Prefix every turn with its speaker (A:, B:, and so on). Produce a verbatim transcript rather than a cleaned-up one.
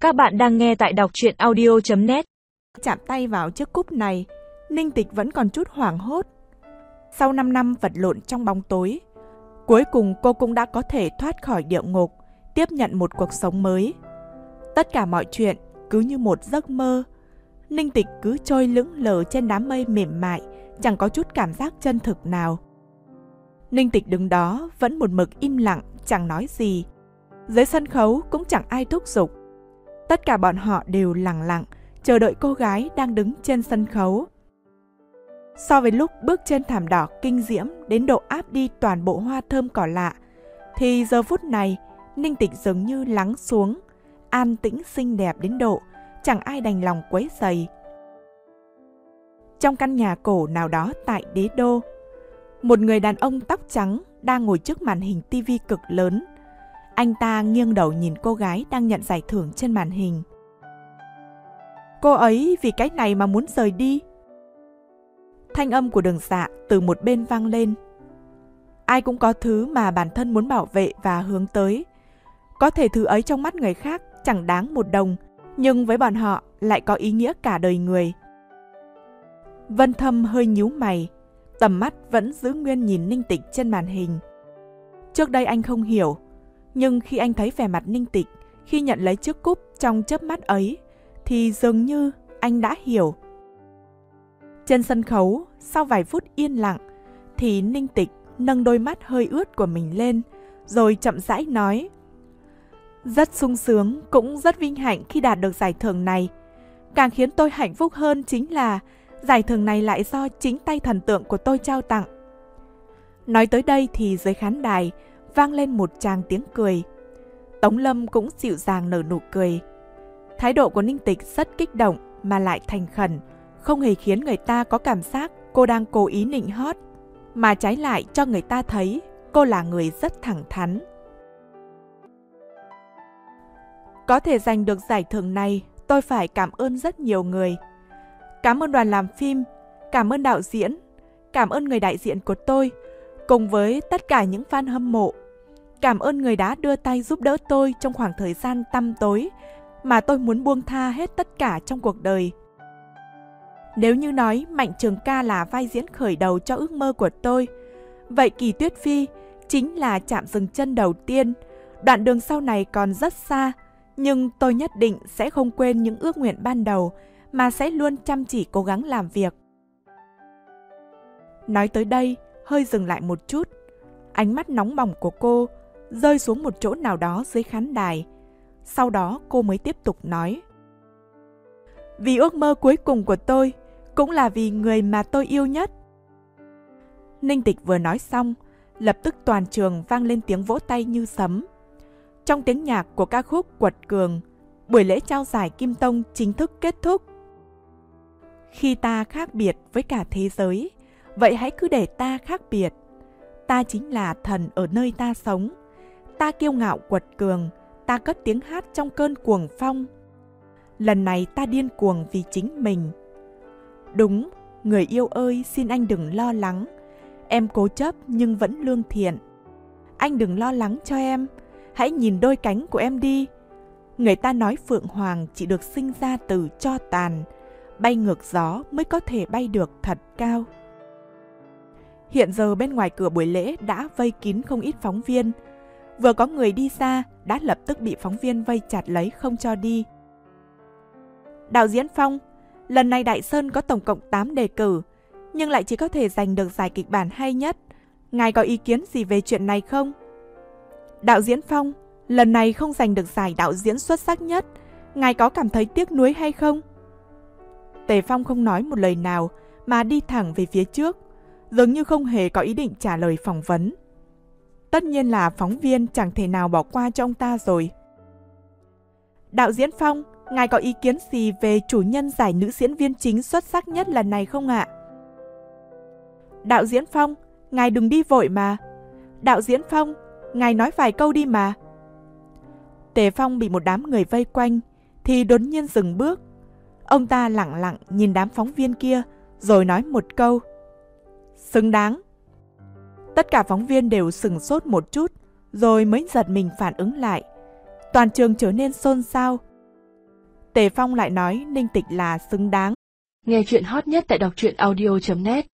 A: Các bạn đang nghe tại đọc truyện audio chấm net.
B: Chạm tay vào chiếc cúp này, Ninh Tịch vẫn còn chút hoảng hốt. Sau năm năm vật lộn trong bóng tối, cuối cùng cô cũng đã có thể thoát khỏi địa ngục, tiếp nhận một cuộc sống mới. Tất cả mọi chuyện cứ như một giấc mơ. Ninh Tịch cứ trôi lững lờ trên đám mây mềm mại, chẳng có chút cảm giác chân thực nào. Ninh Tịch đứng đó vẫn một mực im lặng, chẳng nói gì. Dưới sân khấu cũng chẳng ai thúc giục. Tất cả bọn họ đều lặng lặng, chờ đợi cô gái đang đứng trên sân khấu. So với lúc bước trên thảm đỏ kinh diễm đến độ áp đi toàn bộ hoa thơm cỏ lạ, thì giờ phút này Ninh Tịch dường như lắng xuống, an tĩnh xinh đẹp đến độ chẳng ai đành lòng quấy rầy. Trong căn nhà cổ nào đó tại Đế Đô, một người đàn ông tóc trắng đang ngồi trước màn hình tivi cực lớn. Anh ta nghiêng đầu nhìn cô gái đang nhận giải thưởng trên màn hình. Cô ấy vì cái này mà muốn rời đi. Thanh âm của Đường Dạ từ một bên vang lên. Ai cũng có thứ mà bản thân muốn bảo vệ và hướng tới. Có thể thứ ấy trong mắt người khác chẳng đáng một đồng, nhưng với bọn họ lại có ý nghĩa cả đời người. Vân Thâm hơi nhíu mày, tầm mắt vẫn giữ nguyên nhìn Ninh Tịch trên màn hình. Trước đây anh không hiểu, nhưng khi anh thấy vẻ mặt Ninh Tịch khi nhận lấy chiếc cúp trong chớp mắt ấy, thì dường như anh đã hiểu. Trên sân khấu, sau vài phút yên lặng, thì Ninh Tịch nâng đôi mắt hơi ướt của mình lên, rồi chậm rãi nói: Rất sung sướng, cũng rất vinh hạnh khi đạt được giải thưởng này. Càng khiến tôi hạnh phúc hơn chính là giải thưởng này lại do chính tay thần tượng của tôi trao tặng. Nói tới đây thì dưới khán đài vang lên một tràng tiếng cười. Tống Lâm cũng dịu dàng nở nụ cười. Thái độ của Ninh Tịch rất kích động mà lại thành khẩn, không hề khiến người ta có cảm giác cô đang cố ý nịnh hót, mà trái lại cho người ta thấy cô là người rất thẳng thắn. Có thể giành được giải thưởng này, tôi phải cảm ơn rất nhiều người. Cảm ơn đoàn làm phim, cảm ơn đạo diễn, cảm ơn người đại diện của tôi, cùng với tất cả những fan hâm mộ. Cảm ơn người đã đưa tay giúp đỡ tôi trong khoảng thời gian tăm tối mà tôi muốn buông tha hết tất cả trong cuộc đời. Nếu như nói Mạnh Trường Ca là vai diễn khởi đầu cho ước mơ của tôi, vậy Kỳ Tuyết Phi chính là chạm dừng chân đầu tiên. Đoạn đường sau này còn rất xa, nhưng tôi nhất định sẽ không quên những ước nguyện ban đầu, mà sẽ luôn chăm chỉ cố gắng làm việc. Nói tới đây, hơi dừng lại một chút. Ánh mắt nóng bỏng của cô rơi xuống một chỗ nào đó dưới khán đài. Sau đó cô mới tiếp tục nói: Vì ước mơ cuối cùng của tôi, cũng là vì người mà tôi yêu nhất. Ninh Tịch vừa nói xong, lập tức toàn trường vang lên tiếng vỗ tay như sấm. Trong tiếng nhạc của ca khúc Quật Cường, buổi lễ trao giải Kim Tông chính thức kết thúc. Khi ta khác biệt với cả thế giới, vậy hãy cứ để ta khác biệt. Ta chính là thần ở nơi ta sống. Ta kiêu ngạo quật cường, ta cất tiếng hát trong cơn cuồng phong. Lần này ta điên cuồng vì chính mình. Đúng, người yêu ơi, xin anh đừng lo lắng. Em cố chấp nhưng vẫn lương thiện. Anh đừng lo lắng cho em, hãy nhìn đôi cánh của em đi. Người ta nói phượng hoàng chỉ được sinh ra từ tro tàn, bay ngược gió mới có thể bay được thật cao. Hiện giờ bên ngoài cửa buổi lễ đã vây kín không ít phóng viên. Vừa có người đi xa đã lập tức bị phóng viên vây chặt lấy không cho đi. Đạo diễn Phong, lần này Đại Sơn có tổng cộng tám đề cử, nhưng lại chỉ có thể giành được giải kịch bản hay nhất. Ngài có ý kiến gì về chuyện này không? Đạo diễn Phong, lần này không giành được giải đạo diễn xuất sắc nhất, ngài có cảm thấy tiếc nuối hay không? Tề Phong không nói một lời nào mà đi thẳng về phía trước, dường như không hề có ý định trả lời phỏng vấn. Tất nhiên là phóng viên chẳng thể nào bỏ qua cho ông ta rồi. Đạo diễn Phong, ngài có ý kiến gì về chủ nhân giải nữ diễn viên chính xuất sắc nhất lần này không ạ? Đạo diễn Phong, ngài đừng đi vội mà. Đạo diễn Phong, ngài nói vài câu đi mà. Tề Phong bị một đám người vây quanh thì đột nhiên dừng bước. Ông ta lặng lặng nhìn đám phóng viên kia rồi nói một câu: Xứng đáng. Tất cả phóng viên đều sửng sốt một chút rồi mới giật mình phản ứng lại. Toàn trường trở nên xôn xao. Tề Phong lại nói Ninh Tịch là xứng đáng.
C: Nghe chuyện hot nhất tại đọc truyện audio chấm net